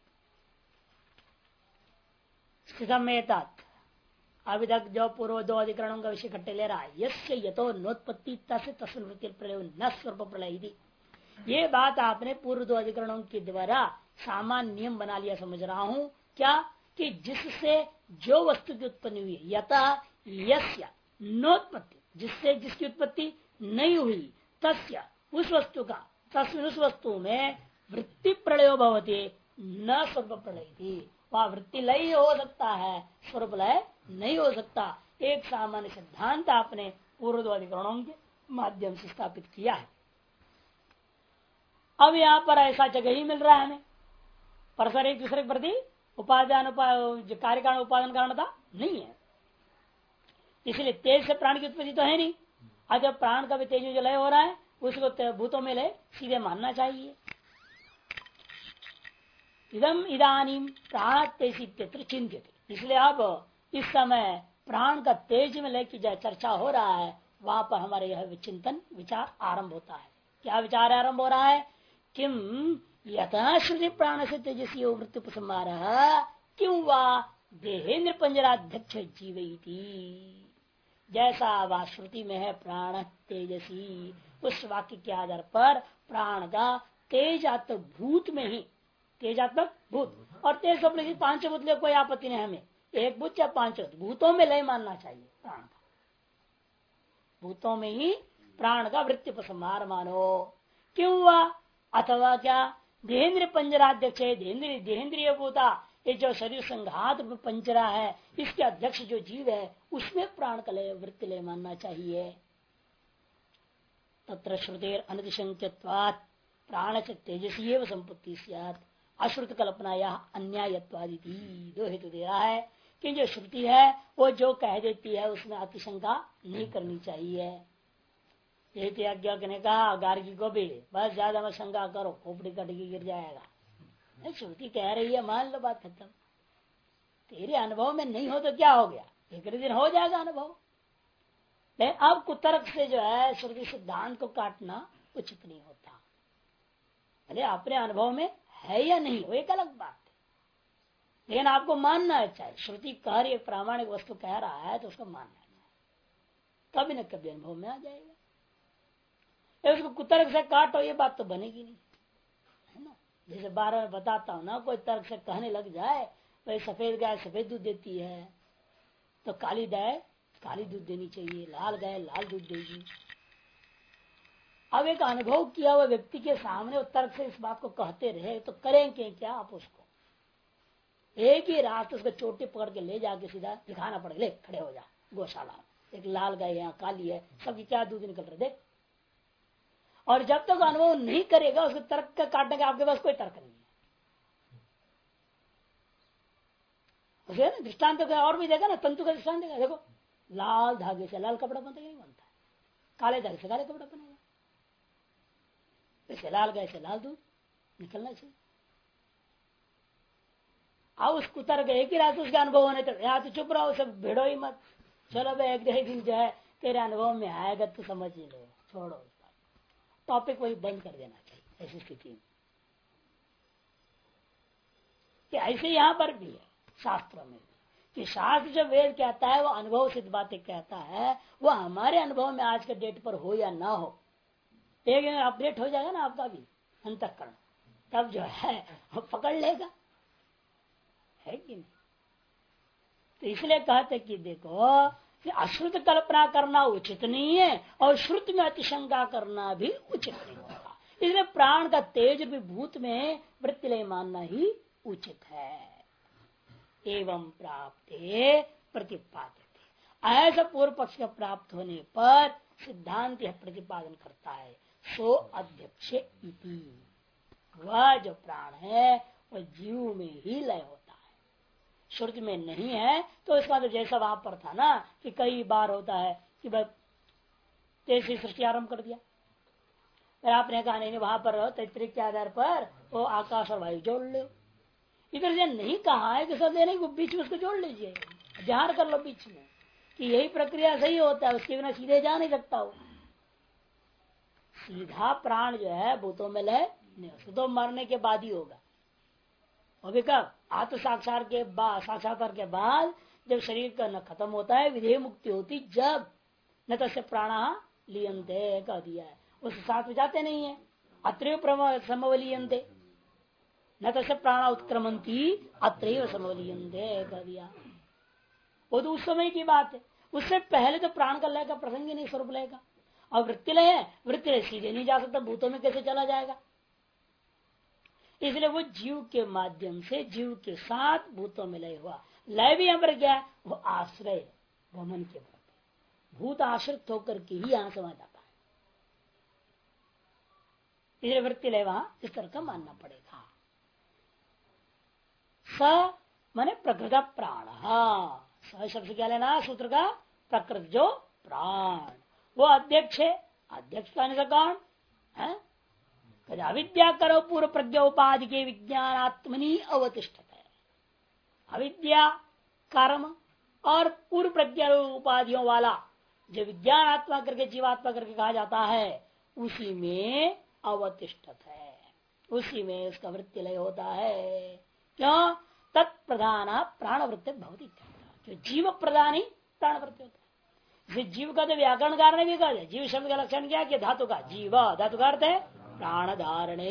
अभी तक जो पूर्व दो अधिकरणों का विषय इकट्ठे ले रहा है, यस्य यतो नोत्पत्ति तस्य तस्मिन् वृत्ति प्रलयो न स्वरूप प्रलय, ये बात आपने पूर्व दो अधिकरणों के द्वारा सामान्य नियम बना लिया, समझ रहा हूं क्या? कि जिससे जो वस्तु की उत्पत्ति हुई, यथा यस्य नोत्पत्ति, जिससे जिसकी उत्पत्ति नहीं हुई, तस्य उस वस्तु का, तस्मिन् उस वस्तु में वृत्ति प्रलयो भवति न स्वरूप प्रलय, वह वृत्ति लय हो सकता है, स्वरूप लय नहीं हो सकता। एक सामान्य सिद्धांत आपने पूर्व दो अधिकरणों के माध्यम से स्थापित किया है। अब यहाँ पर ऐसा जगह ही मिल रहा है हमें, परस्पर एक दूसरे के प्रति उपादान कार्य कारण उपादान कारण था नहीं है, इसलिए तेज से प्राण की उत्पत्ति तो है नहीं। आज जब प्राण का भी तेज जो लय हो रहा है, उसको भूतों में लय सीधे मानना चाहिए। इदम इदानीम प्राण तेज चिंतित, इसलिए अब इस समय प्राण का तेज में लय की चर्चा हो रहा है, वहां पर हमारे यह चिंतन विचार आरंभ होता है। क्या विचार आरंभ हो रहा है? किम यथा श्रुति प्राण से तेजसी वृत्ति उपसंहार, क्यों वा देहेन्द्र पंजराध्यक्ष जीवती, जैसा वह श्रुति में है प्राण तेजसी, उस वाक्य के आधार पर प्राण का तेजात्मक भूत में ही, तेजात्मक भूत और तेज शब्द पांच भूत ले, कोई आपत्ति नहीं हमें, एक भूत या पांच भूतों में लय मानना चाहिए। प्राण का भूतों में ही प्राण का वृत्ति उपसंहार मानो। क्यों हुआ? अथवा क्या देहेंद्र पंजराध्यक्ष है, देहेंद्रिय भूता, ये जो शरीर संघात पंजरा है, इसके अध्यक्ष जो जीव है उसमें प्राण का लय वृत्ति लय मानना चाहिए। तत्र श्रुतेर अनतिशंक्यत्वात् प्राण से तेजसी एवं संपत्ति स्यात्, अश्रुत कल्पना या अन्यायत्वादि दो हेतु दे रहा है कि जो श्रुति है वो जो कह देती है उसमें अतिशंका नहीं करनी चाहिए। यज्ञ ने कहा गार्गी को भी बस ज्यादा मत शंका करो, खोपड़ी कट के गिर जाएगा। श्रुति कह रही है, मान लो, बात खत्म। तेरे अनुभव में नहीं हो तो क्या हो गया, एक दिन हो जाएगा अनुभव। लेकिन अब कुतर्क से जो है श्रुति सिद्धांत को काटना उचित नहीं होता। अरे अपने अनुभव में है या नहीं वो एक अलग बात है, लेकिन आपको मानना है। चाहे श्रुति कह रही प्रामाणिक वस्तु कह रहा है तो उसको मानना है, कभी न कभी अनुभव में आ जाएगा। उसको कुतर्क से काटो ये बात तो बनेगी नहीं, है ना। जैसे बार बार बताता हूं ना, कोई तर्क से कहने लग जाए भाई सफेद गाय सफेद दूध देती है तो काली गाय काली दूध देनी चाहिए, लाल गाय लाल दूध देगी। अब एक अनुभव किया हुआ व्यक्ति के सामने वो तर्क से इस बात को कहते रहे तो करेंगे क्या आप उसको? एक ही रात उसको चोटी पकड़ के ले जाके सीधा दिखाना पड़ेगा, ले खड़े हो जा गौशाला, एक लाल गाय यहाँ काली है, सबकी क्या दूध निकल रहे देख। और जब तक अनुभव नहीं करेगा उसको तर्क का काटने का आपके पास कोई तर्क नहीं है। उसे दृष्टांत और भी देगा ना, तंतु का दृष्टांत देगा, देखो लाल धागे से लाल कपड़ा बनता नहीं बनता है, काले धागे से काले कपड़ा बनेगा, जैसे लाल गाय से लाल दूध निकलना चाहिए। अब उस कुतर के एक ही रात उसका अनुभव होने तक यहाँ तो चुप रहो, सब भिड़ो ही मत, चलो भाई एक दिन जो है तेरे अनुभव में आएगा तो समझ ही लो, छोड़ो उसका टॉपिक वही बंद कर देना चाहिए ऐसी स्थिति में। कि ऐसे यहाँ पर भी है शास्त्रों में कि शास्त्र जब वेद कहता है वो अनुभव सिद्ध बातें कहता है, वो हमारे अनुभव में आज के डेट पर हो या ना हो, एक दिन अपडेट हो जाएगा ना आपका भी अंतःकरण, तब जो है वो पकड़ लेगा, है कि नहीं? तो इसलिए कहते कि देखो कि अश्रुत कल्पना करना उचित नहीं है और श्रुत में अतिशंका करना भी उचित नहीं होगा। इसलिए प्राण का तेज भी भूत में वृत्तिलय मानना ही उचित है। एवं प्राप्त प्रतिपादित, ऐसा पूर्व पक्ष का प्राप्त होने पर सिद्धांत यह प्रतिपादन करता है, सो अध्यक्ष इति, वह जो प्राण है वह जीव में ही लय होता है, श्रुति में नहीं है। तो इसका मतलब जैसा वहां पर था ना कि कई बार होता है कि भाई तेजी सृष्टि आरंभ कर दिया, फिर आपने कहा नहीं वहां पर तैतृक के आधार पर वो आकाश और वायु जोड़ लो। इधर से नहीं कहा है कि सब देने को बीच में उसको जोड़ लीजिए, ध्यान कर लो बीच में कि यही प्रक्रिया सही होता है, उसके बिना सीधे जा नहीं सकता हो। सीधा प्राण जो है भूतों में लय नहीं, उसको तो मरने के बाद ही होगा। और भी कब आत्म साक्षात्कार के बाद जब शरीर का न खत्म होता है, विधेय मुक्ति होती, जब न तस्य प्राणा लियंते कह दिया है, उस साथ में जाते नहीं है। अत्रैव समवलीयंते न तस्य प्राणा उत्क्रमंती अत्रैव समवलीयंते कह दिया, वो तो उस समय की बात है। उससे पहले तो प्राण का लय का प्रसंग ही नहीं, स्वरूप लय का। और वृत्ति लय है, वृत्ति लय सीधे नहीं जा सकता, भूतों में कैसे चला जाएगा? इसलिए वो जीव के माध्यम से जीव के साथ भूतों में लय हुआ। लय भी यहाँ पर क्या है? वो आश्रय वो मन के प्रति भूत आश्रित होकर के ही यहां समा जाता है। इसलिए वृत्ति लय वहां इस तरह का मानना पड़ेगा। स माने प्रकृत प्राण, स शब्द क्या लेना सूत्र का? प्रकृत जो प्राण वो अध्यक्ष है, अध्यक्ष का कौन है? अविद्या करो पूर्व प्रज्ञा उपाधि के विज्ञान आत्मनि अवतिष्ठत है। अविद्या कर्म और पूर्व प्रज्ञा उपाधियों वाला जो विज्ञान आत्मा करके जीवात्मा करके कहा जाता है, उसी में अवतिष्ठत है, उसी में उसका वृत्ति लय होता है। क्यों? तत्प्रधान प्राण वृत्ति भवती, जो जीव प्रधान ही प्राण वृत्ति होता है। जीव का तो व्याकरणकार ने भी कहा है, जीव शब्द का लक्षण क्या कि धातु का, जीव धातु का अर्थ है प्राण धारणे,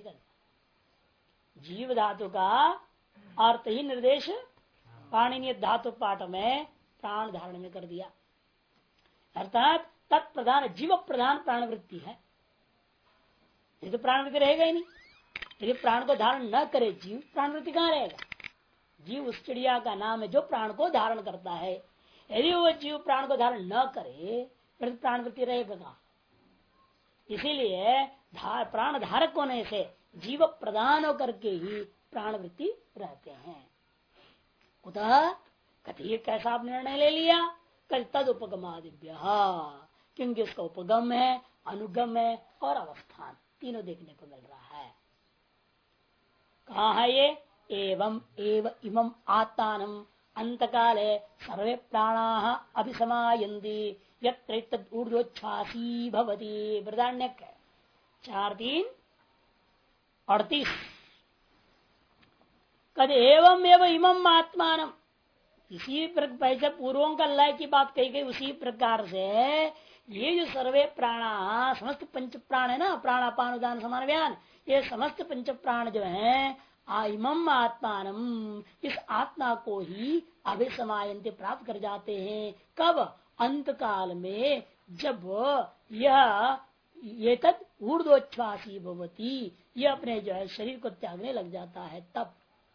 जीव धातु का अर्थ ही निर्देश पाणिनीय धातु पाठ में प्राण धारण में कर दिया। अर्थात तत्प्रधान जीव प्रधान प्राणवृत्ति है, ये तो प्राणवृत्ति रहेगा ही नहीं। यदि प्राण को धारण न करे जीव, प्राणवृत्ति कहाँ रहेगा? जीव उस चिड़िया का नाम है जो प्राण को धारण करता है। यदि वो जीव प्राण को धारण न करे फिर प्राणवृत्ति रहेगा कहाँ? इसीलिए प्राण धारक होने से जीव प्रदान होकर के ही प्राणवृत्ति रहते हैं। कुतः कथी कैसा आप निर्णय ले लिया? तद उपगमादिभ्य, क्योंकि उसका उपगम है, अनुगम है और अवस्थान तीनों देखने को मिल रहा है। कहा है ये? एवं एव इमं आत्मानं अंतकाले सर्वे प्राणाः अभिसमायन्ति यत्र ऊर्ध्वोच्छ्वासी भवति। बृहदारण्यक 4:3-38। कद एवं एव इमं आत्मानं, इसी प्रकार पूर्वों का लय की बात कही गई, उसी प्रकार से ये जो सर्वे प्राणा समस्त पंच प्राण है ना, प्राणापान उदान समान व्यान, ये समस्त पंच प्राण जो है इमम आत्मान, इस आत्मा को ही अभिसमायन्ते प्राप्त कर जाते हैं। कब? अंत काल में, जब यह ये तद ऊर्ध्वोच्छ्वासी भवती, यह अपने जो है शरीर को त्यागने लग जाता है तब।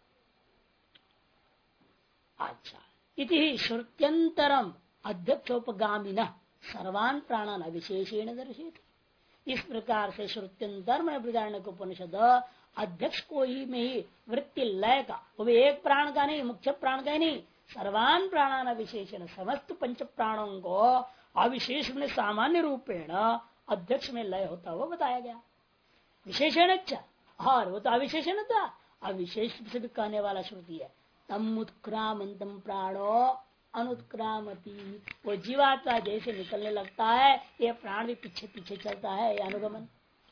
अच्छा, इति श्रुत्यंतरम अध्यक्षोपगामिन सर्वान प्राणान विशेषेण दर्शयति। इस प्रकार से श्रुत्यंतर में बृहदारण्यक उपनिषद अध्यक्ष को ही में ही वृत्ति लय का, वो भी एक प्राण का नहीं, मुख्य प्राण का ही नहीं, सर्वान प्राणान विशेषण, समस्त पंच प्राणों को अविशेष में सामान्य रूपेण अध्यक्ष में लय होता हुआ बताया गया। विशेषण, और वो तो अविशेषण था, अविशेष से भी कहने वाला श्रुति है। तम उत्क्रामंतम प्राणो अनुत्क्रामती, वो जीवात्मा जैसे निकलने लगता है, ये प्राण भी पीछे पीछे चलता है, ये अनुगमन।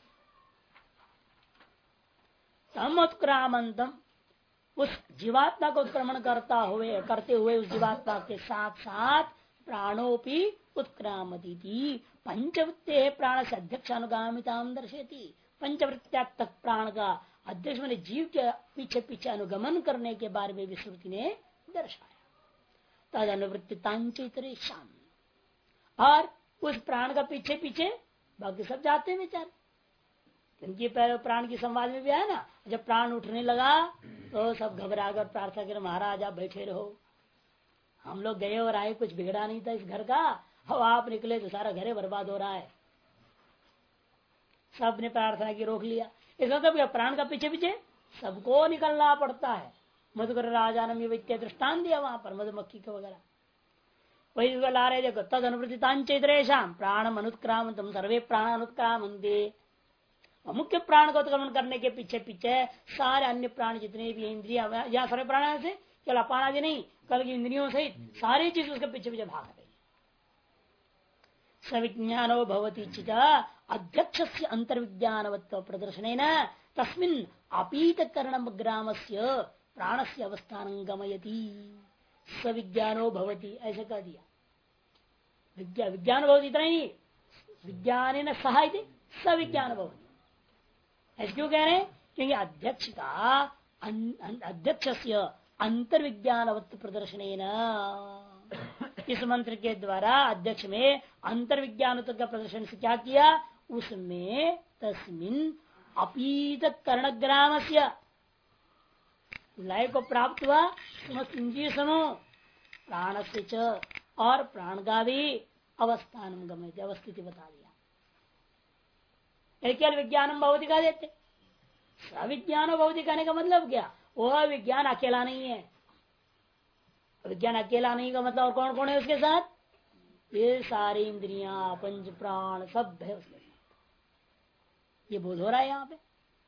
तम उत्क्रामंतम, उस जीवात्मा को उत्क्रमण करते हुए उस जीवात्मा के साथ साथ प्राणोपि उत्क्रामती थी। पंचवृत्ते प्राण से अध्यक्ष अनुगामिता दर्शेती, पंचवृत्त्यात्मक प्राण का अध्यक्ष मैंने जीव के पीछे पीछे अनुगमन करने के बारे में भी श्रुति ने दर्शाया। तद अनुवृत्ति शाम, और उस प्राण का पीछे पीछे बाकी सब जाते हैं बेचारे, क्योंकि पहले प्राण की संवाद में भी है ना, जब प्राण उठने लगा तो सब घबरा कर प्रार्थना कर, महाराज आप बैठे रहो, हम लोग गए और आए, कुछ बिगड़ा नहीं था इस घर का, अब आप निकले तो सारा घर बर्बाद हो रहा है। सब ने प्रार्थना की, रोक लिया। इसका मतलब प्राण का पीछे पीछे सबको निकलना पड़ता है। मधुकर राजानम ये दृष्टान दिया वहां पर मधुमक्खी का वगैरह, वही ला रहे देखो। तद अनुवृत्तितांचेतरेशाम प्राणम अनुत्क्रामंतम सर्वे प्राण अनुत्क्रामन्ते, मुख्य प्राण को उत्क्रमण करने के पीछे पीछे सारे अन्य प्राण जितने भी इंद्रिया, या सारे प्राण से केवल अपान आदि नहीं, कल की इंद्रियों सहित सारी चीज उसके पीछे पीछे भाग रही। सविज्ञानो भवति चिता अध्यक्ष से अंतर्विज्ञानवत्व प्रदर्शन तस्मिन् अपीत कर्ण ग्राम से प्राण से अवस्थान गमयति। सविज्ञानो भवति ऐसे कह दिया, विज्ञान भवति इतना ही, विज्ञान सहाय सविज्ञान भवति। ऐसे क्यों कह रहे हैं? क्योंकि अध्यक्ष का अध्यक्ष से अंतर्विज्ञानवत्व प्रदर्शन, इस मंत्र के द्वारा अध्यक्ष में अंतर्विज्ञान का प्रदर्शन से क्या किया? उसमें तस्मिन अपीत कर्णग्राम से लय को प्राप्त हुआ, समस्त इंद्रिय समूह प्राण से च, और प्राण का भी अवस्थान गम्य अवस्थिति बता दिया। केवल विज्ञानम भवति कह देते, सविज्ञानो भवति कहने का मतलब क्या? वह विज्ञान अकेला नहीं है। विज्ञान अकेला नहीं का मतलब और कौन कौन है उसके साथ? ये सारी इंद्रियां, पंच प्राण सब है उसके साथ। ये बोध हो रहा है यहाँ पे।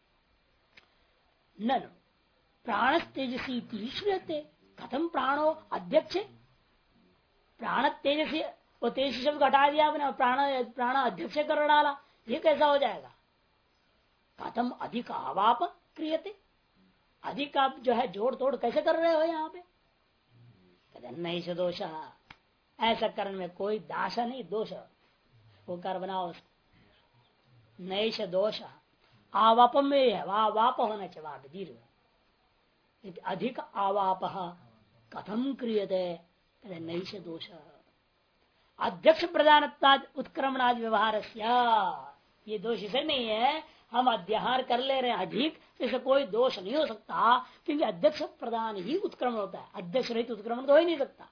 न प्राण तेजसी तीक्ष्णते कथम प्राणो अध्यक्ष, प्राण तेजसी, वो तेज शब्द हटा दिया आपने, प्राण अध्यक्ष कर डाला, ये कैसा हो जाएगा? कथम अधिक आवाप क्रियते, अधिक आप जो है जोड़ तोड़ कैसे कर रहे हो यहाँ पे? नहीं से दोष, ऐसा करने में कोई दाशा नहीं, दोष वो कर बनाओ। नहीं से दोष आवाप में है, वाप होना चाहिए दीर्घ, अधिक आवाप कथम क्रियते, नहीं से दोष। अध्यक्ष प्रधान उत्क्रमणादि व्यवहार, ये दोष इसे नहीं है, हम अध्याहार कर ले रहे हैं अधिक, इसे कोई दोष नहीं हो सकता, क्योंकि अध्यक्ष प्रधान ही उत्क्रमण होता है, अध्यक्ष रहित उत्क्रमण तो हो ही नहीं सकता।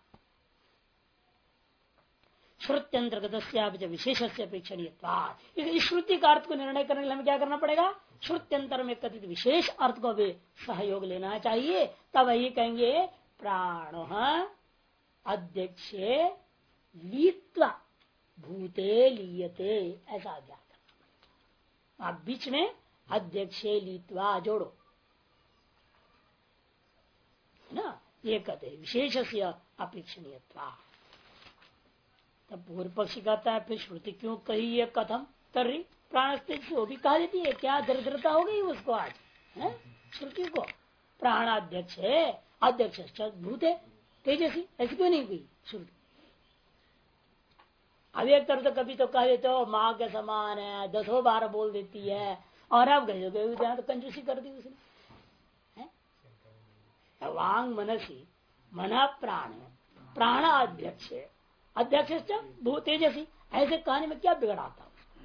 श्रुत्यंतर्गत विशेष से अपेक्षणीय, इस श्रुति का अर्थ को निर्णय करने के लिए हमें क्या करना पड़ेगा? श्रुत्यंतर में कथित विशेष अर्थ को भी सहयोग लेना चाहिए, तब ये कहेंगे प्राण अध्यक्षे लीत्वा भूते लीयते, ऐसा अध्याय करना। आप बीच में अध्यक्षे लीत्वा जोड़ो ना, ये कहते विशेष से अपेक्षणीयत्वा। तब पूर्व पक्षी कहता है फिर श्रुति क्यों कही है कथम तर्री प्राण तेज, वो भी कहा देती है, क्या दरिद्रता हो गई उसको आज है? श्रुति को प्राणाध्यक्ष है, अध्यक्ष भूते तेजसी, ऐसी क्यों नहीं हुई श्रुति? अब एक तरह तो कभी तो कह देते हो माँ के समान है, 10 बार बोल देती है, और अब गए तो कंजूसी कर दी उसने है? वांग मनसी मना प्राण प्राण अध्यक्ष अध्यक्ष भूतेजसी ऐसे कहने में क्या बिगड़ाता?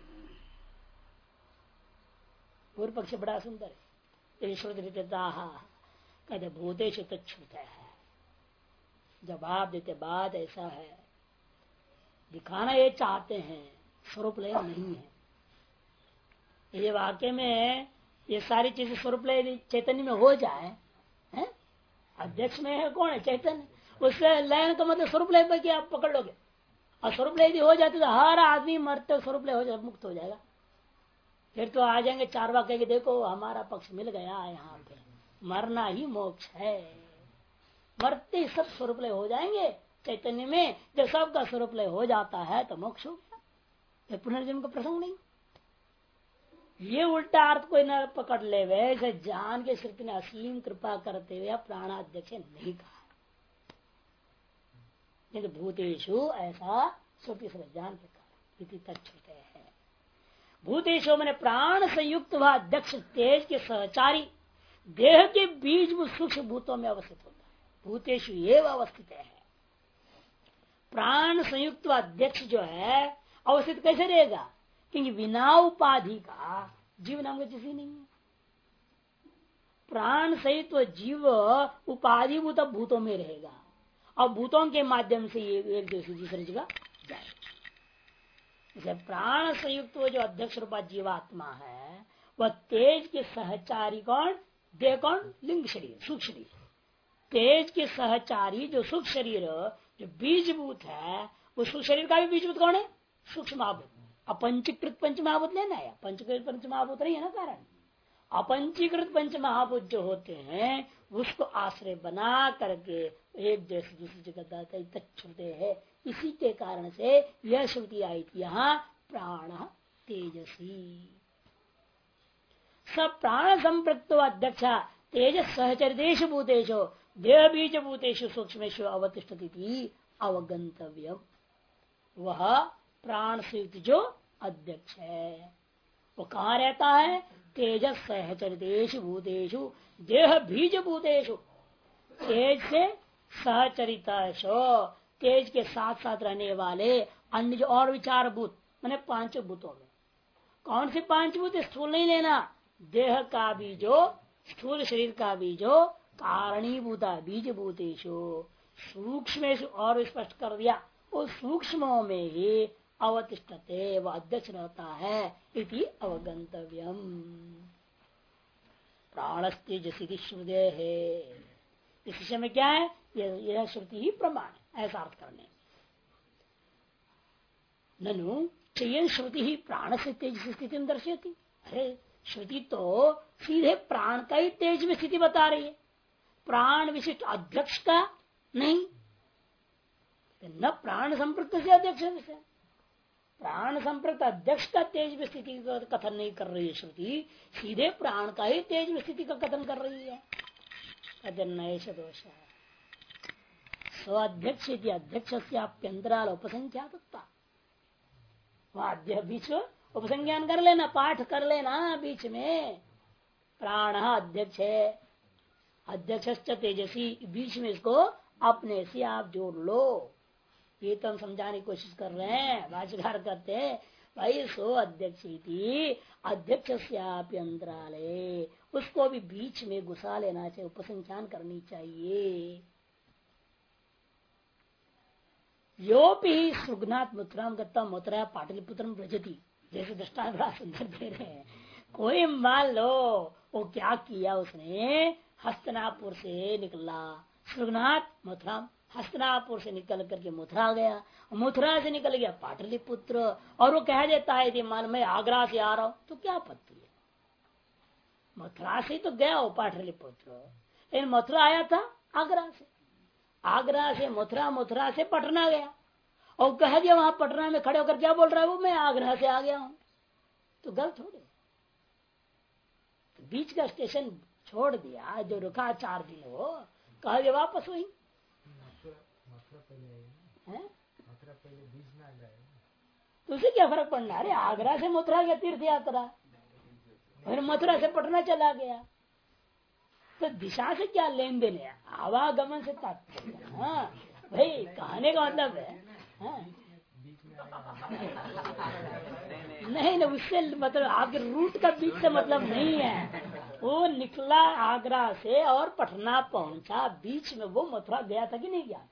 पूर्व पक्ष बड़ा सुंदर है। कहते भूतेश तच्छ्रुत है, जवाब देते बात ऐसा है, दिखाना ये चाहते हैं, स्वरूप लय नहीं है। ये वाक्य में ये सारी चीजें स्वरूप लय चैतन्य में हो जाए, है? अध्यक्ष में है कौन है? चैतन्य। उससे लयन का मतलब स्वरूप लय पर आप पकड़ लोगे, और स्वरूप लय यदि हो जाती तो हर आदमी मरते स्वरूप लय हो जाए, मुक्त हो जाएगा। फिर तो आ जाएंगे चार वाक्य के, देखो हमारा पक्ष मिल गया, यहाँ पे मरना ही मोक्ष है, मरते सब स्वरूप लय हो जाएंगे चैतन्य में। जब सबका स्वरूप लय हो जाता है तो मोक्ष हो गया, ये पुनर्जन्म का प्रसंग नहीं। ये उल्टा अर्थ कोई न पकड़ ले, वैसे जान के श्रुति ने असीम कृपा करते हुए प्राणाध्यक्ष नहीं कहा। तो भूतेषु ऐसा श्रुति से जान के कहा तच्छ्रुते है। भूतेषु मैंने प्राण संयुक्त व अध्यक्ष तेज के सहचारी देह के बीज सूक्ष्म भूतों में अवस्थित होता है। भूतेषु एवं अवस्थित है। प्राण संयुक्त अध्यक्ष जो है अवस्थित कैसे रहेगा? क्योंकि बिना उपाधि का जीव नाम का किसी नहीं है। प्राण सहित तो जीव उपाधि भूत भूतों में रहेगा, और भूतों के माध्यम से ये एक दूसरी जगह जाएगा। प्राण संयुक्त वो जो अध्यक्ष रूपा जीवात्मा है, वह तेज के सहचारी कौन? देह कौन? लिंग शरीर, सूक्ष्म शरीर। तेज के सहचारी जो सूक्ष्म शरीर जो बीजभूत है, वो सूक्ष्म शरीर का भी बीजभूत कौन है? सूक्ष्म महाभूत। अपंचीकृत पंच महाभूत लेना है, पंचीकृत पंच महाभूत नहीं है ना। कारण अपंचीकृत पंच महाभूत जो होते हैं उसको आश्रय बना करके एक जैसे दूसरी जगह तच्छ्रुते है। इसी के कारण से यह श्रुति आई थी यहाँ प्राण तेजसी। सब प्राण संपृक्तो अध्यक्ष तेज सहचरितेश भूतेशो देह बीज भूतेषु सूक्ष्मेषु अवतिष्ठति अवगंतव्यम। वह प्राण से जो अध्यक्ष है वो कहाँ रहता है? तेज सहचरितेषु भूतेषु देह बीज भूतेषु। तेज से सहचरितेषु तेज के साथ साथ रहने वाले अन्य जो और विचार भूत मैंने पांच भूतों में। कौन से पांच भूत? स्थूल नहीं लेना, देह का भी जो स्थूल शरीर का भी जो कारणीभूता बीज भूतेषु सूक्ष्मेषु और स्पष्ट कर दिया। उस सूक्ष्मों में ही अवतिष्ठते वह अध्यक्ष रहता है इति अवगंतव्यम। प्राणस्तेजसी श्रुते है। इस विषय में क्या है? यह श्रुति ही प्रमाण है, ऐसा अर्थ करने। ननु चयन श्रुति ही प्राण से तेज स्थिति में दर्शती। अरे श्रुति तो सीधे प्राण का ही तेज में स्थिति बता रही है, प्राण विशिष्ट अध्यक्ष का नहीं। न प्राण संपृक्त से अध्यक्ष से, प्राण संपृक्त अध्यक्ष का तेज में स्थिति का कथन नहीं कर रही है श्रुति, सीधे प्राण का ही तेज में स्थिति का कथन कर रही है। अदन्नयश दोष है। स्वाध्यक्ष अध्यक्ष से आप्यंतराल उपसंख्यातता, वह बीच उपसंज्ञान कर लेना, पाठ कर लेना बीच में। प्राण अध्यक्ष है, अध्यक्ष तेजसी, बीच में इसको अपने से आप जोड़ लो। ये तो हम समझाने की कोशिश कर रहे हैं, भाष्यकार करते हैं भाई सो अध्यक्ष अध्यक्ष अंतराले, उसको भी बीच में घुसा लेना चाहिए, उपसंख्यान करनी चाहिए। योपि सुगनाथ मुद्राम गत्ता मुद्रा पाटलिपुत्रम व्रजति, जैसे दृष्टांत बड़ा सुंदर दे रहे हैं। कोई मान लो वो क्या किया, उसने हस्तनापुर से निकला, सुगनाथ मथुरा, हस्तनापुर से निकल करके मथुरा गया, मथुरा से निकल गया पाटलिपुत्र, और वो कह देता है मान मैं आगरा से आ रहा हूं, तो क्या आपत्ति है? मथुरा से तो गया वो पाटलिपुत्र, लेकिन मथुरा आया था आगरा से, आगरा से मथुरा, मथुरा से पटना गया, और कह दिया वहां पटना में खड़े होकर क्या बोल रहा है वो, मैं आगरा से आ गया हूं, तो गलत हो गया। तो बीच का स्टेशन छोड़ दिया, जो रुका 4 दिन वो कह दिया वापस वही। तो उसे क्या फर्क पड़ना? अरे आगरा से मथुरा गया तीर्थ यात्रा, फिर मथुरा से पटना चला गया, तो दिशा से क्या लेन देन है, आवागमन से तात्पर्य। हाँ भाई कहने का मतलब है हाँ? नहीं नहीं उससे मतलब आपके रूट का बीच से मतलब नहीं है। वो निकला आगरा से और पटना पहुंचा, बीच में वो मथुरा गया था कि नहीं गया था?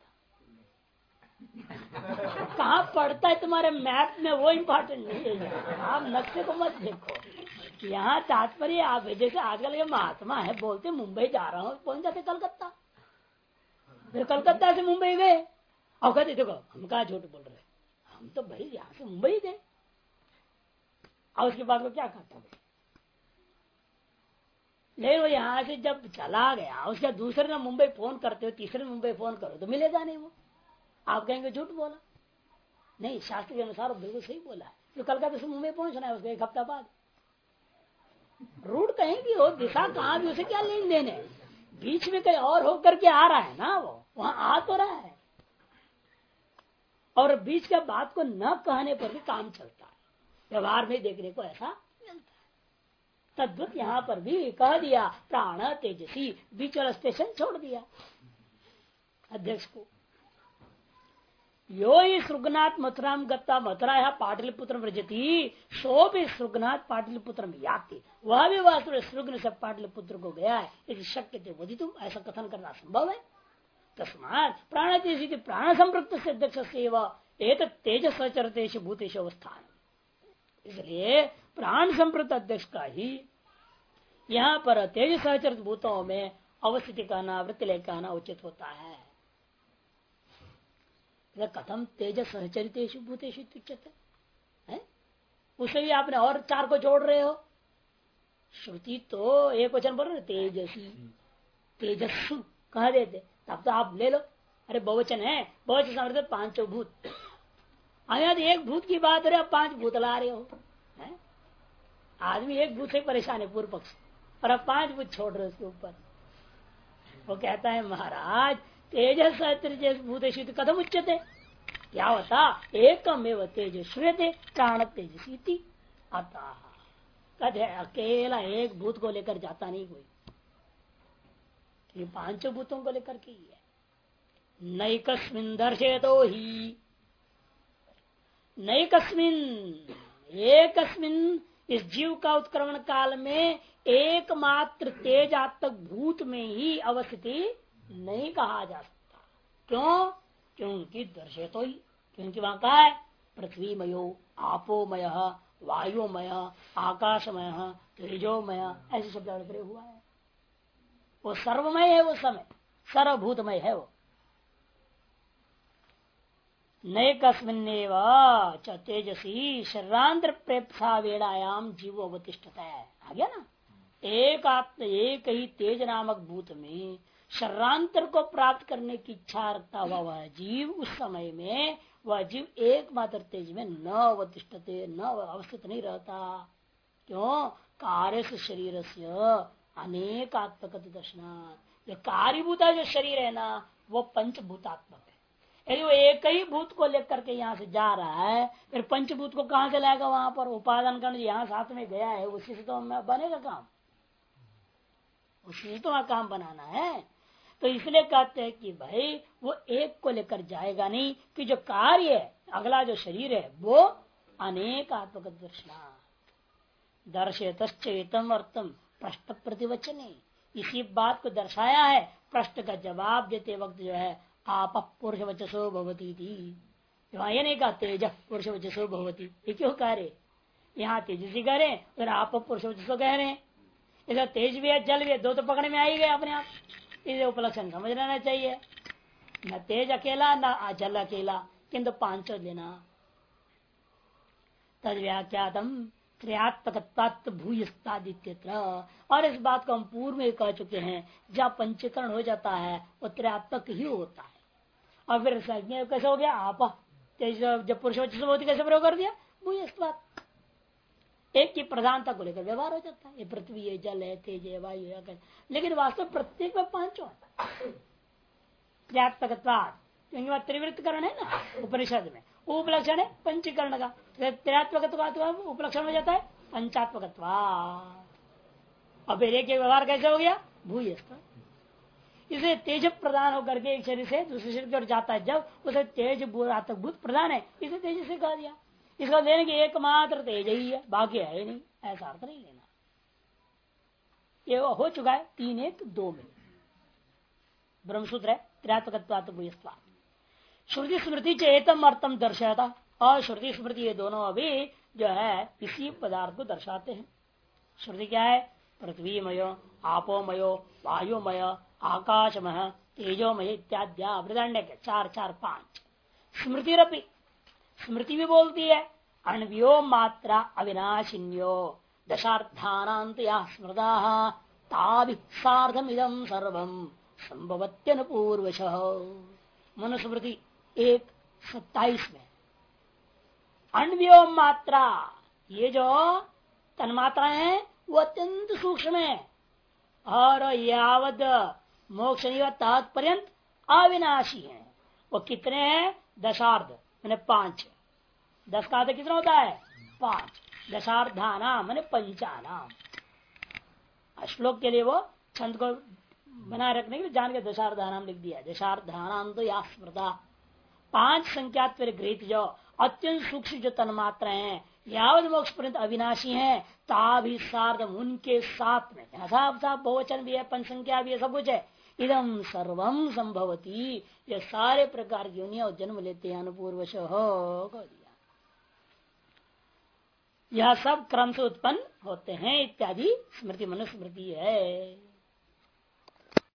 कहाँ पड़ता है तुम्हारे मैप में वो इम्पोर्टेंट नहीं है, आप नक्शे को मत देखो। यहाँ तात्पर्य आप जैसे आजकल के महात्मा है बोलते मुंबई जा रहा हूँ, पहुंच जाते कलकत्ता, फिर कलकत्ता से मुंबई गए और कहते देखो हम कहा झूठ बोल रहे, हम तो भाई यहाँ से मुंबई गए। और उसके बाद वो क्या करता है, लेकिन वो यहाँ से जब चला गया उसके दूसरे ने मुंबई फोन करते हो, तीसरे मुंबई फोन करो तो मिलेगा नहीं। वो आप कहेंगे झूठ बोला, नहीं शास्त्र के अनुसार वो बिल्कुल सही बोला है। तो कलकत्ता से मुंबई पहुंचना है उसको एक हफ्ता बाद। रूट कहीं भी हो, दिशा कहाँ भी, उसे क्या लेन देन है, बीच में कहीं और होकर के आ रहा है ना, वो वहां आ तो रहा है। और बीच का बात को न कहने पर भी काम चलता है, व्यवहार में देखने को ऐसा मिलता है। तद्वत यहाँ पर भी कह दिया प्राण तेजसी, बीच वाला स्टेशन छोड़ दिया अध्यक्ष को। यो ही सृगनाथ मथुराम गत्ता, मथुरा यहाँ पाटलिपुत्र व्रजती, सो भी सृगनाथ पाटलिपुत्र में याति, वह भी वास्तव सृग्न से पाटलिपुत्र को गया है, यदि शक्य थे वधि तुम ऐसा कथन करना संभव है। तस्मात् प्राण तेजी प्राण संपृक्त से अध्यक्ष से एक तेज सचरतेश भूतेश अवस्थान, इसलिए प्राण संपृक्त अध्यक्ष का ही यहाँ पर तेज सहचरित भूतों में अवस्थिति कहना, वृत्तिलय कहना उचित होता है। कथम तेज सहचरितेषु भूतेषु उच्यते, उसे भी आपने और चार को जोड़ रहे हो। श्रुति तो एक वचन बोल रहे तेजसी, तेजस्सु कह देते, तब तो आप ले लो, अरे बहुवचन है, बहुवचन समझते पांचों भूत, आया एक भूत की बात है, पांच भूत ला रहे हो। आदमी एक भूत से परेशान है पूर्व पक्ष, और अब पांच भूत छोड़ रहे उसके ऊपर। वो कहता है महाराज तेजस भूतेषु कथम उच्यते, क्या होता एकमेव तेज श्रूयते प्राण तेजसी अतः, कहते अकेला एक भूत को लेकर जाता नहीं कोई, ये पांचों भूतों को लेकर के ही है। नैकस्मिन् दर्शयतो ही, नैकस्मिन् एकस्मिन्, इस जीव का उत्क्रमण काल में एकमात्र तेजात्मक भूत में ही अवस्थिति नहीं कहा जा सकता। क्यों? क्योंकि दर्शयतो ही, क्योंकि वहां का है पृथ्वीमयो, आपोमय, वायुमय, आकाशमय, तेजोमय, ऐसे शब्द प्रयोग हुआ है। वो सर्वमय है, वो समय सर्वभूतमय है। वो नैकस्मिन्नेव च तेजसी शरीरांतर प्रेप्सा वेड़ायाम जीव अवतिष्ठता है, आ गया ना। एक आत्म एक ही तेज नामक भूत में शरीरांतर को प्राप्त करने की इच्छा रखता हुआ वह जीव, उस समय में वह जीव एकमात्र तेज में न अवतिष्ठते, न अवस्थित नहीं रहता। क्यों? कार्य से शरीर से अनेकात्मक दर्शनात्, जो कार्यभूता जो शरीर है ना वो पंचभूतात्मक है। यदि वो एक ही भूत को लेकर के यहाँ से जा रहा है, फिर पंचभूत को कहाँ से लाएगा? वहां पर उपादान करने यहाँ साथ में गया है, उसी से तो बनेगा काम, उसी से तो वहां काम बनाना है। तो इसलिए कहते हैं कि भाई वो एक को लेकर जाएगा नहीं, कि जो कार्य है अगला जो शरीर है वो अनेकात्मक दर्शना दर्शयतम अर्थम प्रश्न प्रतिवचन, इसी बात को दर्शाया है प्रश्न का जवाब देते वक्त जो है आप पुरुष वचसो भवती थी, ये नहीं कहा तेज पुरुष वचसो भवती, ये क्यों कह रहे? यहाँ तेजसी कह रहे फिर आप पुरुष वचसो कह रहे हैं। इधर तेज भी है जल भी है, दो तो पकड़े में आ ही गए अपने आप, इसे उपलक्षण समझ लेना चाहिए। न तेज अकेला न जल अकेला, किंतु पांचों लेना। तद व्याख्यातम त्रियात्मक भूयस्तादित्यत्र, और इस बात को हम पूर्व में कह चुके हैं, जब पंचीकरण हो जाता है वो त्रियात्मक ही होता है। और फिर कैसे हो गया? आप तेज जब पुरुष कैसे प्रयोग कर दिया? भूयस्तात्, एक की प्रधानता को लेकर व्यवहार हो जाता है, ये पृथ्वी है, जल है, तेज है, वायु है, लेकिन वास्तव प्रत्येक में पांचों त्रियात्मकत्वात्, क्योंकि वह त्रिवृत्तकरण है ना उपनिषद में, उपलक्षण है पंचीकरण का। त्रियात्मकत्व उपलक्षण हो जाता है पंचात्मकत्व। और फिर एक व्यवहार कैसे हो गया? भूयस्थ। इसे तेज प्रदान होकर के एक शरीर से दूसरे शरीर की ओर जाता है, जब उसे तेज भूत प्रदान है, इसे तेज से कहा दिया। इसका लेने की एकमात्र तेज ही है, बाकी है ही नहीं, ऐसा अर्थ नहीं लेना। ये हो चुका है 3-1-2 में ब्रह्मसूत्र है त्र्यात्मकत्वात् भूयस्त्वात्। श्रुति स्मृति चेतम अर्थम दर्शाता, और श्रुति स्मृति ये दोनों अभी जो है इसी पदार्थ को दर्शाते हैं। श्रुति क्या है? पृथ्वीमयो, आपोमयो, वायुमय, आकाशमय, तेजोमय इत्याद्या वृदान्य के 4-4-5। स्मृतिरपि, स्मृति भी बोलती है अण्व्यो मात्रा अविनाशिन्यो दशार्थानांत या स्मृता ताभि सार्धमिदं सर्वं संभवत्यनुपूर्वशः। मनुस्मृति 1:27 में अण्व्यो मात्रा, ये जो तन्मात्राएं हैं वो अत्यंत सूक्ष्म है, और यावद मोक्ष तात्पर्यंत अविनाशी है। वो कितने हैं? दशार्ध मैंने 5। 10 का अर्थ कितना होता है? 5। दशार्धानाम मैंने पंचानाम। श्लोक के लिए वो छंद को बनाए रखने के लिए जान के दशार्धानाम लिख दिया। दशार्धानाम तो या स्मृता, 5 संख्यात गृहित जो अत्यंत सूक्ष्म जो तन्मात्रा है, यावत मोक्ष पर्यंत अविनाशी है, ताभि सार्धम उनके साथ में, साफ साफ बहुवचन भी है, पंच संख्या भी है, सब कुछ है। इदम सर्वम संभवती, ये सारे प्रकार की योनियां जन्म लेते हैं अनुपूर्वश हो दिया। यह सब क्रम से उत्पन्न होते हैं इत्यादि स्मृति मनुस्मृति है।